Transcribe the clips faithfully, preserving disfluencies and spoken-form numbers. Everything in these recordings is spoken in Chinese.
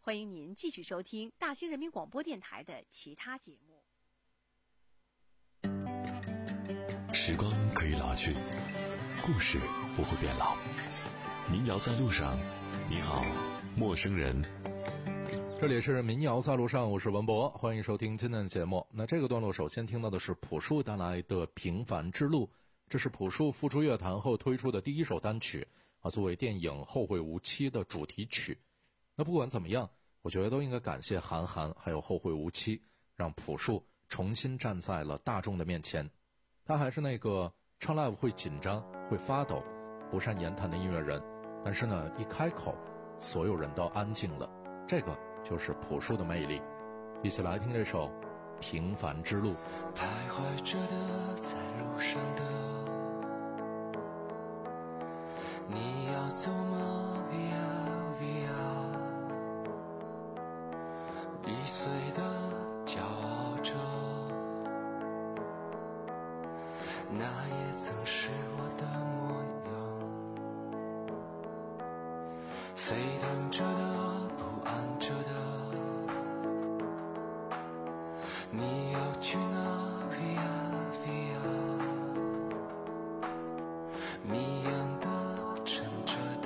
欢迎您继续收听大兴人民广播电台的其他节目。 时光可以老去，故事不会变老。民谣在路上，你好，陌生人。 这里是民谣在路上，我是文博，欢迎收听今天的节目。那这个段落首先听到的是朴树带来的《平凡之路》，这是朴树复出乐坛后推出的第一首单曲啊，作为电影《后会无期》的主题曲。那不管怎么样，我觉得都应该感谢韩寒还有《后会无期》，让朴树重新站在了大众的面前。他还是那个唱 live 会紧张会发抖不善言谈的音乐人，但是呢一开口所有人都安静了，这个就是朴树的魅力。一起来听这首《平凡之路》。 徘徊着的，在路上的，你要走吗 Via Via， 易碎的骄傲着，那也曾是我的模样，沸腾着的，不安着的，你要去哪 Via Via， 谜样的，沉着的，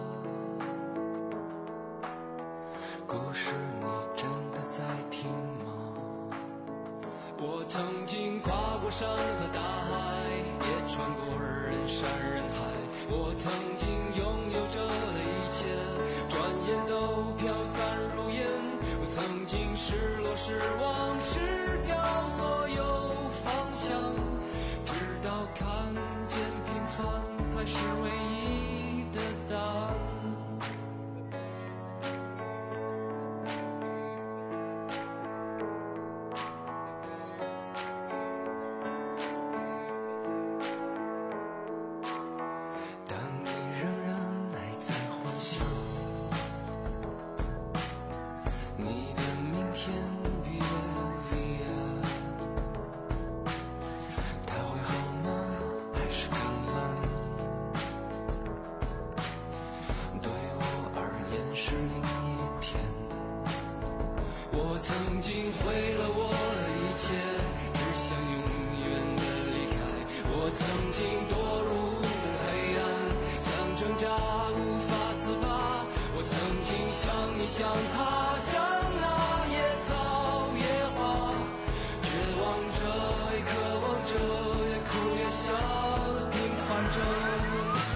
故事你真的在听吗？我曾经跨过山和大海，也穿过人山人海，我曾经拥有着的一切，转眼都飘散如烟。我曾经失落失望失掉所有方向，直到看见平凡才是唯一的答案。像他，像那野草野花，绝望着也渴望着，也哭也笑的平凡着。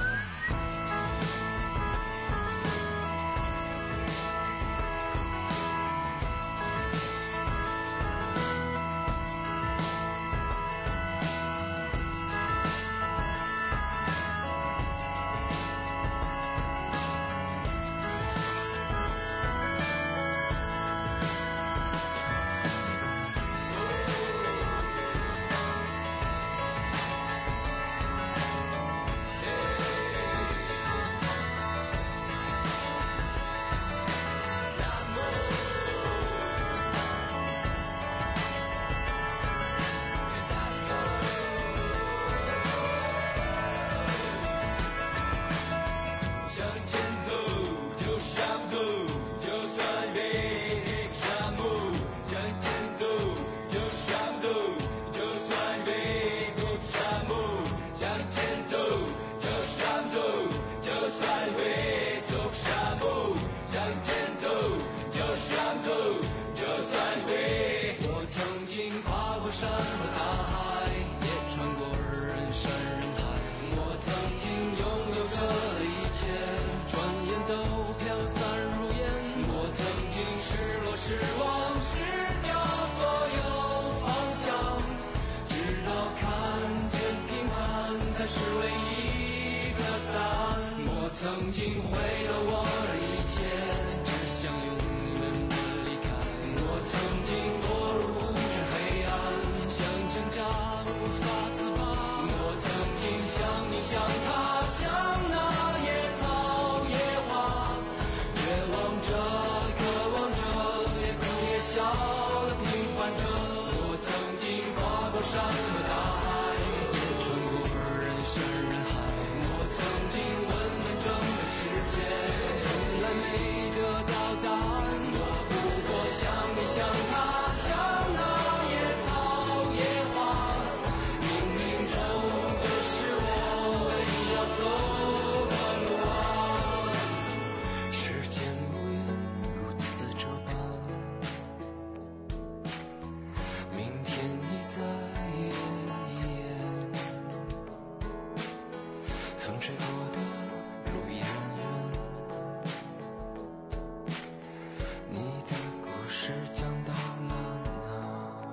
山和大海，也穿过人山人海，我曾经拥有着的一切，转眼都飘散如烟。我曾经失落失望失掉所有方向，直到看见平凡才是唯一的答案。我曾经毁了我的一切，只想永远的离开。我曾经堕入黑暗，像挣扎无法自拔。我曾经像你像他像那野草野花，绝望着渴望着，也哭也笑的平凡着。我曾经跨过山和大海，也穿过人山人海。我曾经问问整个世界，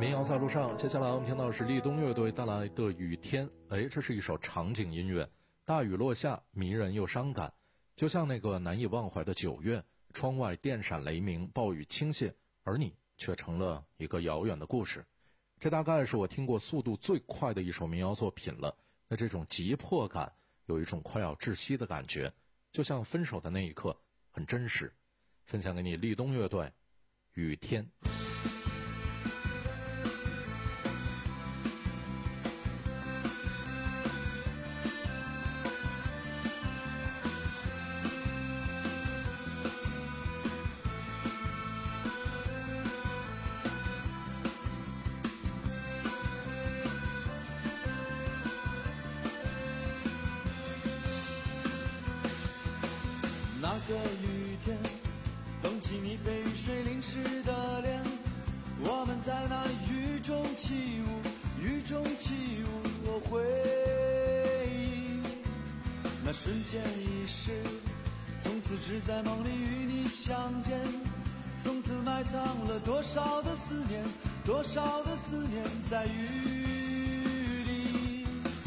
民谣在路上，接下来我们听到的是立冬乐队带来的雨天。哎，这是一首场景音乐，大雨落下，迷人又伤感，就像那个难以忘怀的九月，窗外电闪雷鸣，暴雨倾泻，而你却成了一个遥远的故事。这大概是我听过速度最快的一首民谣作品了。那这种急迫感，有一种快要窒息的感觉，就像分手的那一刻，很真实。分享给你立冬乐队，雨天。 那个雨天，捧起你被雨水淋湿的脸，我们在那雨中起舞，雨中起舞，我回忆那瞬间已逝，从此只在梦里与你相见，从此埋藏了多少的思念，多少的思念在雨里。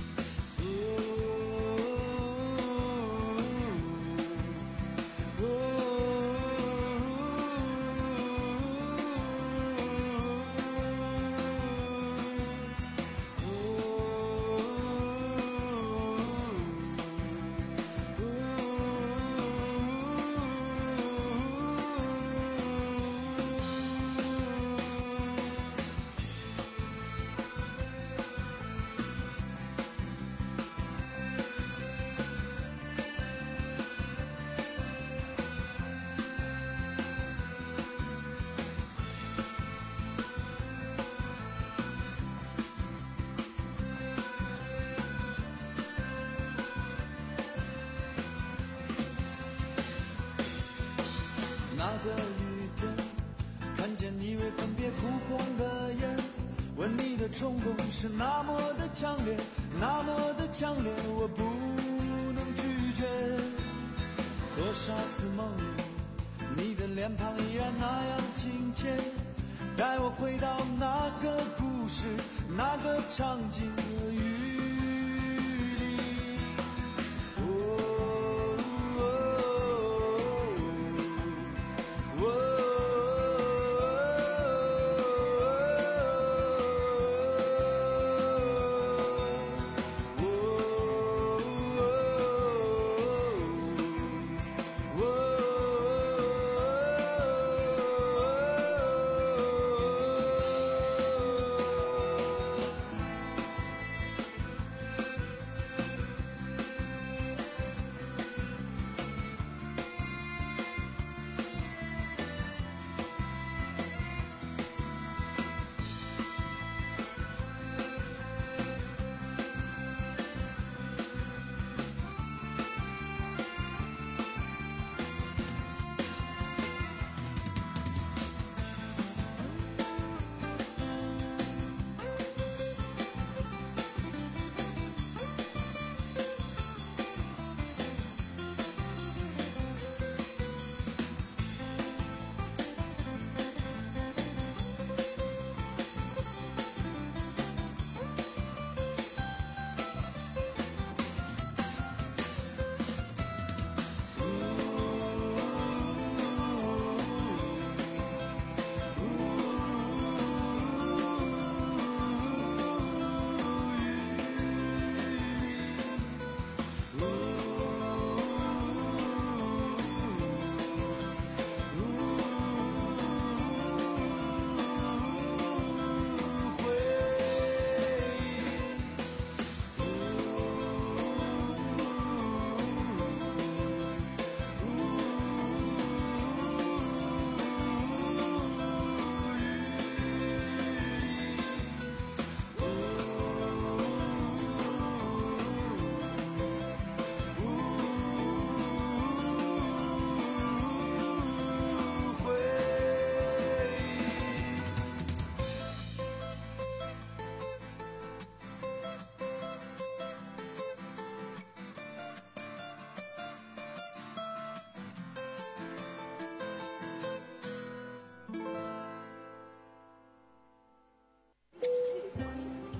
那个雨天，看见你为分别哭红的眼，问你的冲动是那么的强烈，那么的强烈，我不能拒绝。多少次梦里，你的脸庞依然那样亲切，带我回到那个故事，那个场景和雨里。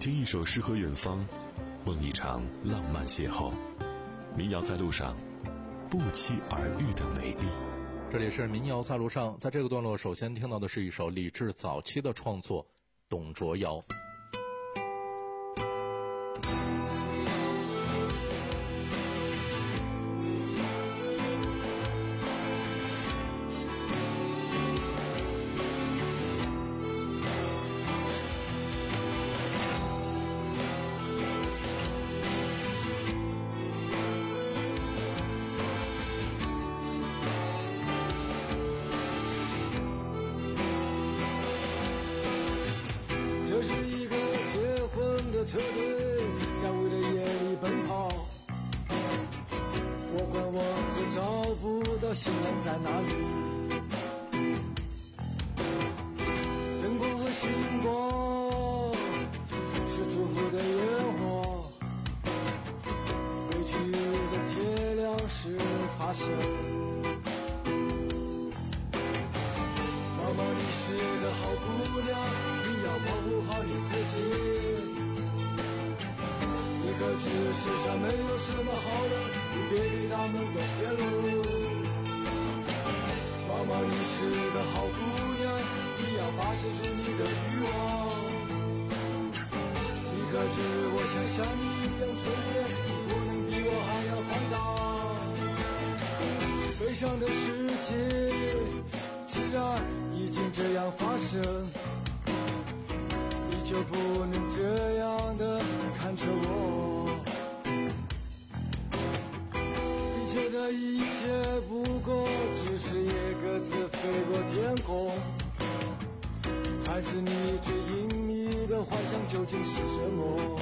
听一首诗和远方，梦一场浪漫邂逅。民谣在路上，不期而遇的美丽。 这里是民谣在路上，在这个段落首先听到的是一首李志早期的创作《董卓谣》。 车队在围着夜里奔跑，我观望着找不到新郎在哪里。灯光和星光是祝福的烟火，委屈的铁粮是发生。妈妈，你是个好姑娘，你要保护好你自己。可知世上没有什么好人，你别给他们都骗路。妈妈，你是个好姑娘，你要把持住你的欲望。你可知我想像你一样纯洁，你不能比我还要放大。悲伤的事情既然已经这样发生，你就不能这样的看着我。一切的一切不过只是一个字飞过天空。孩子，你最隐秘的幻想究竟是什么？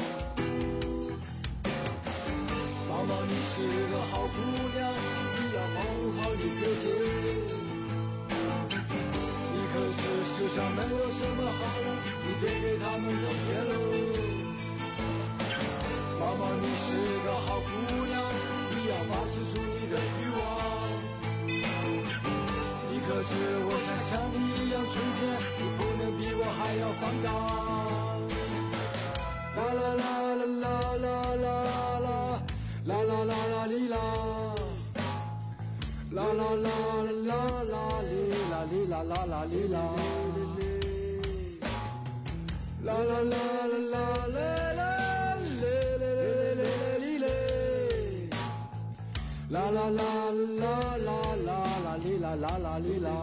妈妈，你是个好姑娘，你要保护好你自己。你可知世上没有什么好人，你别给他们都骗了。妈妈，你是个好姑娘，你要把持住你的欲望。你可知我想像你一样纯洁，你不能比我还要放大。啦啦啦啦啦啦啦啦啦啦啦啦哩啦，啦啦啦啦啦哩啦哩啦啦啦哩啦，啦啦啦啦啦啦啦。啦啦啦啦啦啦啦哩啦啦啦哩啦。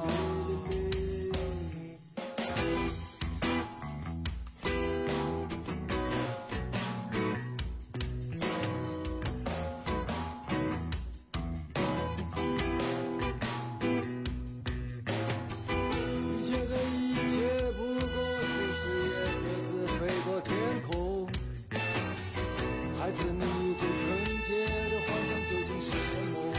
一切的一切不过只是一个字飞过天空。孩子，你最纯洁的幻想究竟是什么？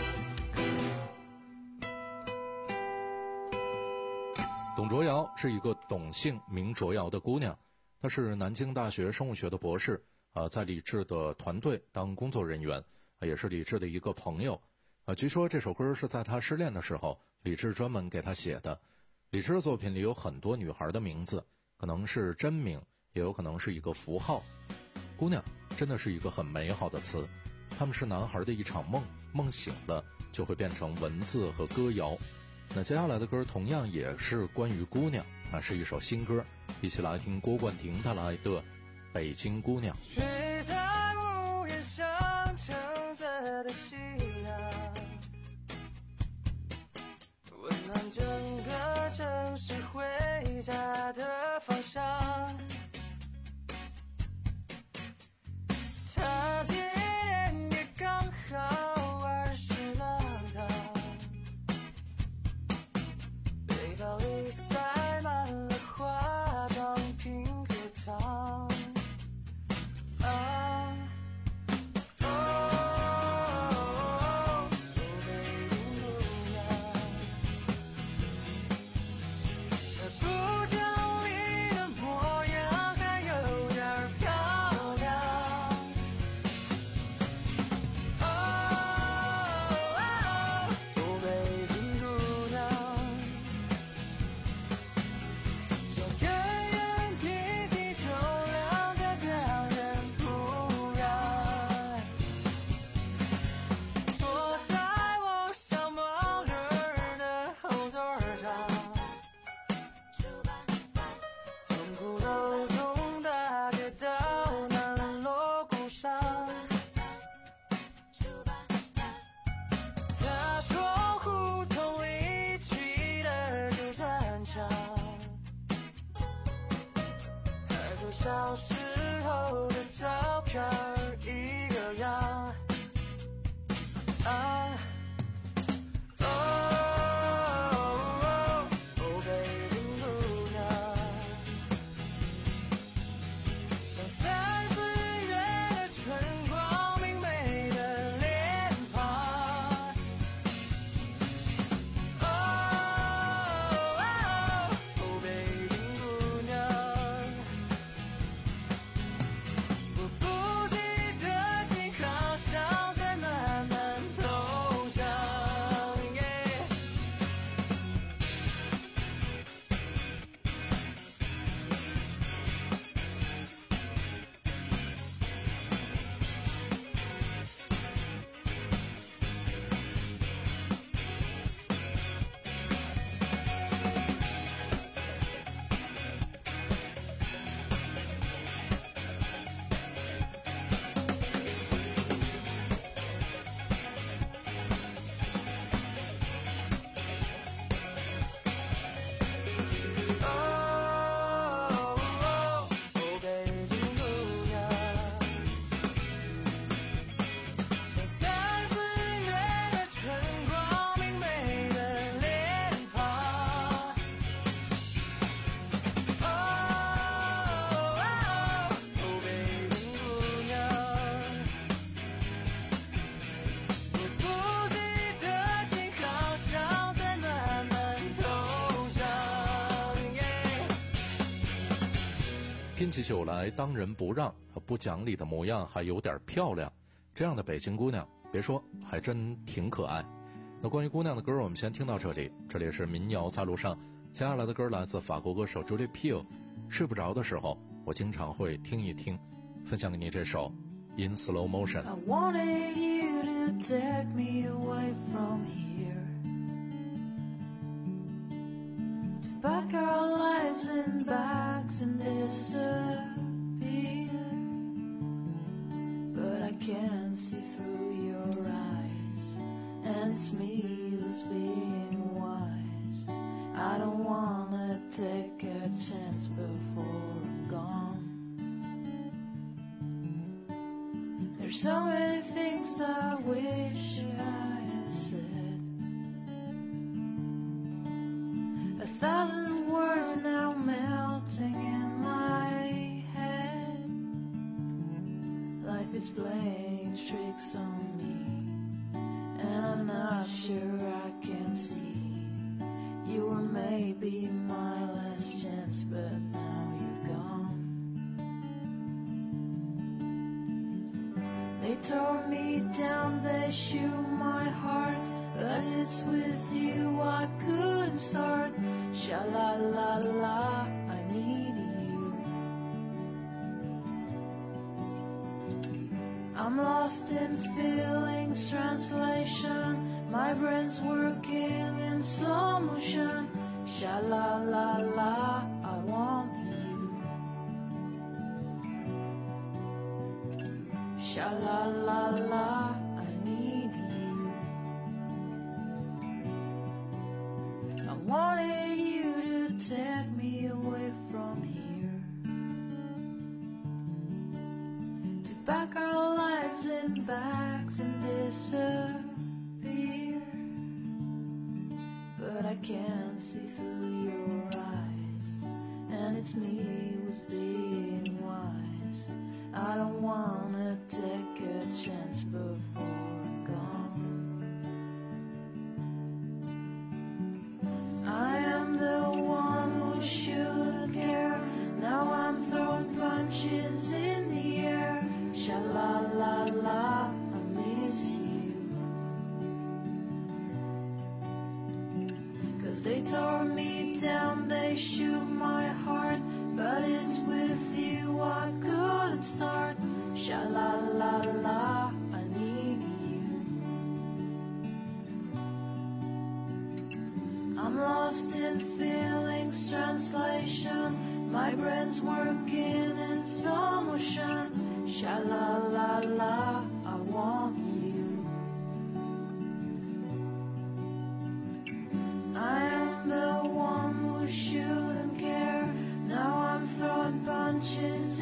董卓瑶是一个董姓名卓瑶的姑娘，她是南京大学生物学的博士，呃，在李志的团队当工作人员，呃、也是李志的一个朋友。呃，据说这首歌是在他失恋的时候，李志专门给他写的。李志的作品里有很多女孩的名字，可能是真名，也有可能是一个符号。姑娘真的是一个很美好的词，她们是男孩的一场梦，梦醒了就会变成文字和歌谣。那接下来的歌同样也是关于姑娘，啊，是一首新歌，一起来听郭冠廷带来的《北京姑娘》。 睡在屋檐上橙色的夕阳，温暖整个城市回家的方向。他今年也刚好二十了的，背包里塞满了化妆品和糖。啊哦小时候的照片儿一个样。啊哦哦哦，北京姑娘，像三四月的春光，明媚的脸庞。哦哦哦，北京姑娘，我不羁的心好像在慢慢投降。哦哦哦，北京姑娘，像三四月的春光，明媚的脸庞。哦哦哦，北京姑娘，我不羁的心好像在慢慢投降。 拼起酒来当仁不让，不讲理的模样还有点漂亮，这样的北京姑娘别说还真挺可爱。那关于姑娘的歌我们先听到这里，这里是民谣在路上，接下来的歌来自法国歌手 Julie Peel， 睡不着的时候我经常会听一听，分享给你这首 In Slow Motion。 I wanted you to take me away from here, to pack our lives in bags and disappear, but I can't see through your eyes, and it's me who's being wise. I don't wanna take a chance before I'm gone. There's so many things I wish I had said, a thousand words now melting in my head. Life is playing tricks on me, and I'm not sure I can see. You were maybe my last chance, but now you've gone. They tore me down, they shook my heart, but it's with you I couldn't start. Sha la la la, I need you. I'm lost in feelings, translation. My brain's working in slow motion. Sha la la la, I want you. Sha la la la, I need you. I wanted you to take me away from here, to pack our lives in bags and disappear, but I can't see through your eyes, and it's me who's being wise. I don't wanna take a chance before I'm gone. I am the one who shouldn't care. Now I'm throwing punches in the air. Sha la la la, I miss you. 'Cause they tore me down, they shook my heart, but it's with you I couldn't start. Sha la la la, I need you. I'm lost in feelings, translation. My brain's working in slow motion. Sha la la la, I want you. I am the one who shouldn't care. Now I'm throwing punches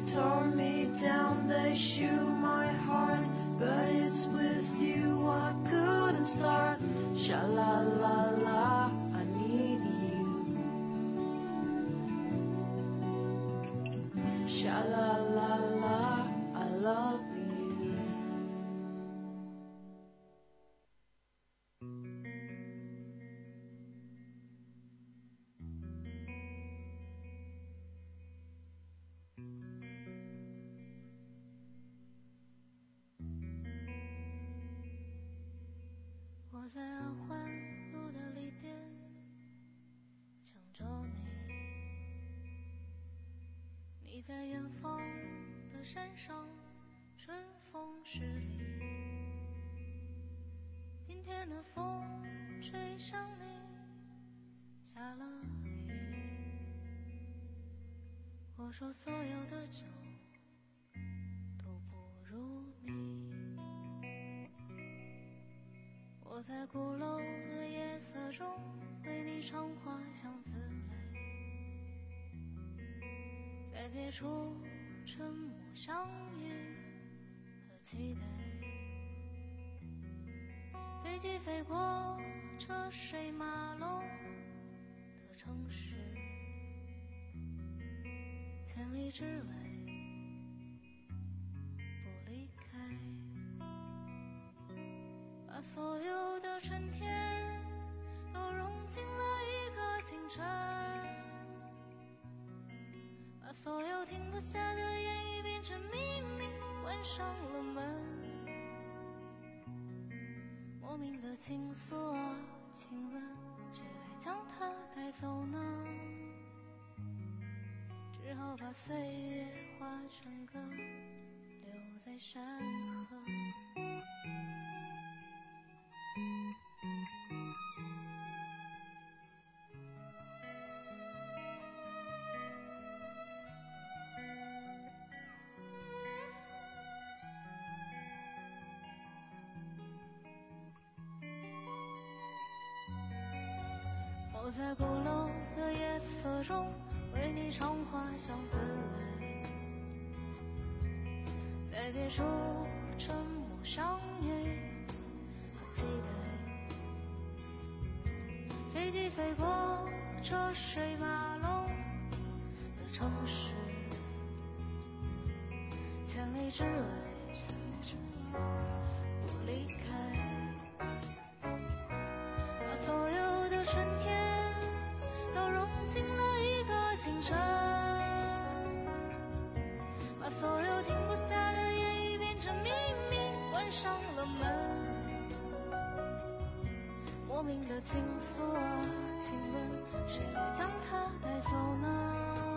tore me down, they shoot my heart, but it's with you I couldn't start. Sha la la la, I need you. Sha la la la, I love you. 我在二环路的里边想着你，你在远方的山上，春风十里。今天的风吹向你，下了雨。我说所有的酒都不如你。我在鼓楼的夜色中为你唱花香自泪，在别处沉默相遇和期待。飞机飞过车水马龙的城市，千里之外不离开。把所有的春天都融进了一个清晨，把所有停不下的言语变成秘密，关上了门。莫名的情愫啊，请问谁来将它带走呢？只好把岁月化成歌，留在山河。我在鼓楼的夜色中为你唱花香自泪，在别处沉默相遇和期待。飞机飞过车水马龙的城市，千里之外不离开。把所有的春天都融进了一个清晨，把所有停不下的言语变成秘密，关上了门。莫名的情愫啊，请问谁来将它带走呢？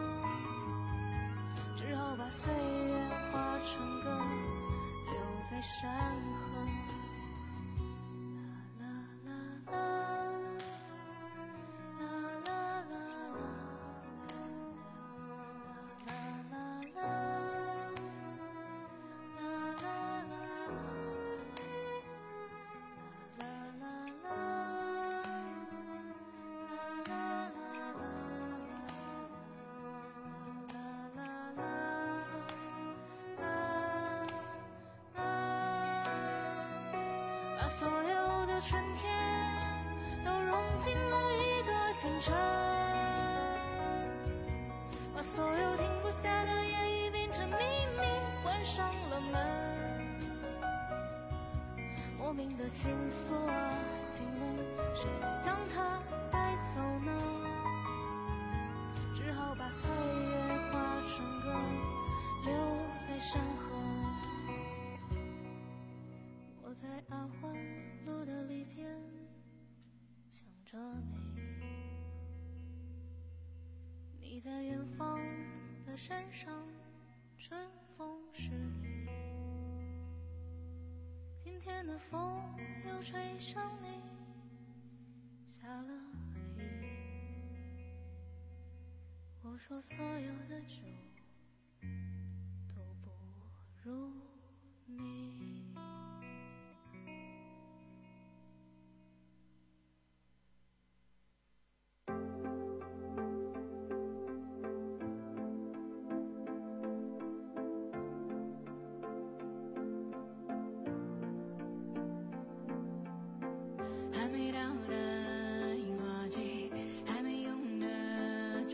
只好把岁月化成歌，留在山河。把所有的春天都融进了一个清晨，把所有停不下的言语变成秘密，关上了门。莫名的情愫啊，请问谁来将它带走呢？只好把岁月化成歌，留在山河。我在二环路的里边想着你，你在远方的山上，春风十里。今天的风又吹向你，下了雨。我说所有的酒都不如你。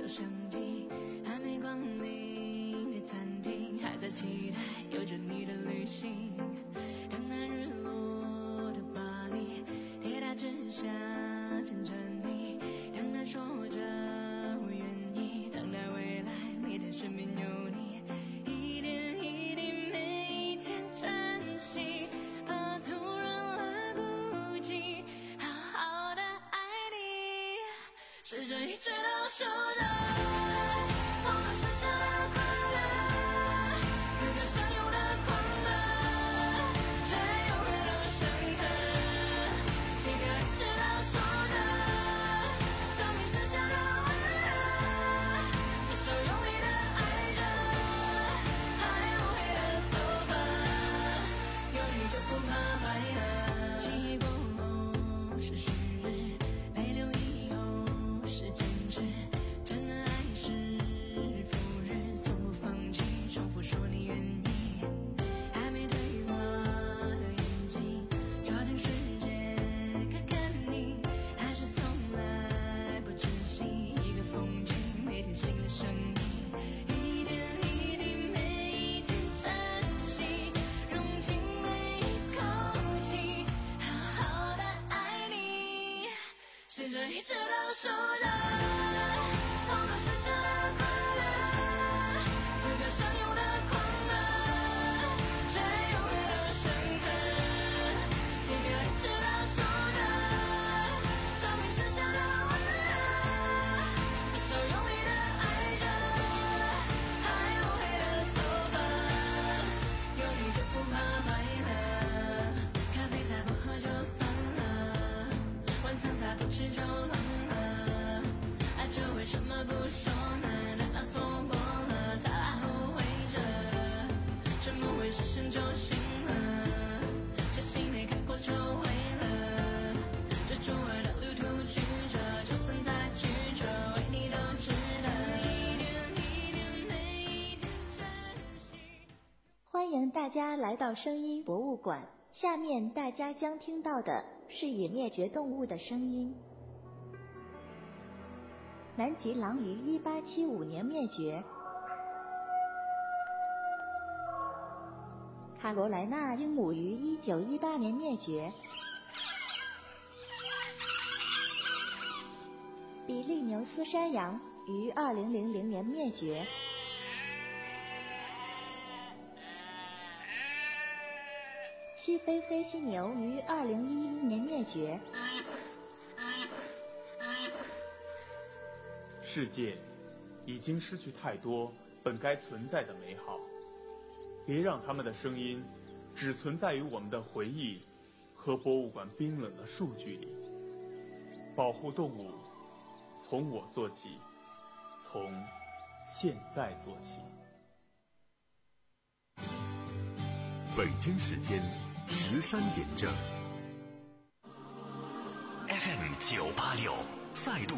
相机，还没光临的餐厅，还在期待有着你的旅行。等那日落的巴黎，铁塔之下牵着你，等他说着我愿意，等待未来每天身边有你，一点一滴每一天珍惜，怕突然来不及好好的爱你，试着一直都说着我们剩下的快乐，此刻相拥的狂热，却永远都深刻，此刻一直都说着生命剩下的温热，这首用力的爱着，还无悔的走吧，有你就不怕坏了。记忆过后是虚日，泪流以后是坚持，真的爱是赴日，从不放弃，重复说你愿意，还没对话的眼睛，抓紧时间看看你，还是从来不珍惜一个风景，每天新的声音，一点一滴每一天珍惜，融进每一口气，好好的爱你，试着一直都说着我们剩下的快乐，此刻相拥的狂热，却永远都深刻，此刻一直都说着生命剩下的温热，这首用力的爱着，还无悔的走吧，有你就不怕坏了，咖啡再不喝就算了，晚餐再不吃就冷了，爱着为什么不说呢？难道错过了才来后悔着？沉默会是神就醒了，这戏没看过就毁了，这周围的旅途曲折，就算再曲折，为你都值得，一点一点每一天珍惜。 欢迎大家来到声音博物馆，下面大家将听到的是已灭绝动物的声音。南极狼于一八七五年灭绝，卡罗莱纳鹦鹉于一九一八年灭绝，比利牛斯山羊于二零零零年灭绝，西非黑犀牛于二零一一年灭绝。 世界已经失去太多本该存在的美好，别让他们的声音只存在于我们的回忆和博物馆冰冷的数据里。保护动物，从我做起，从现在做起。 北京时间十三点整 ，F M 九八六再度。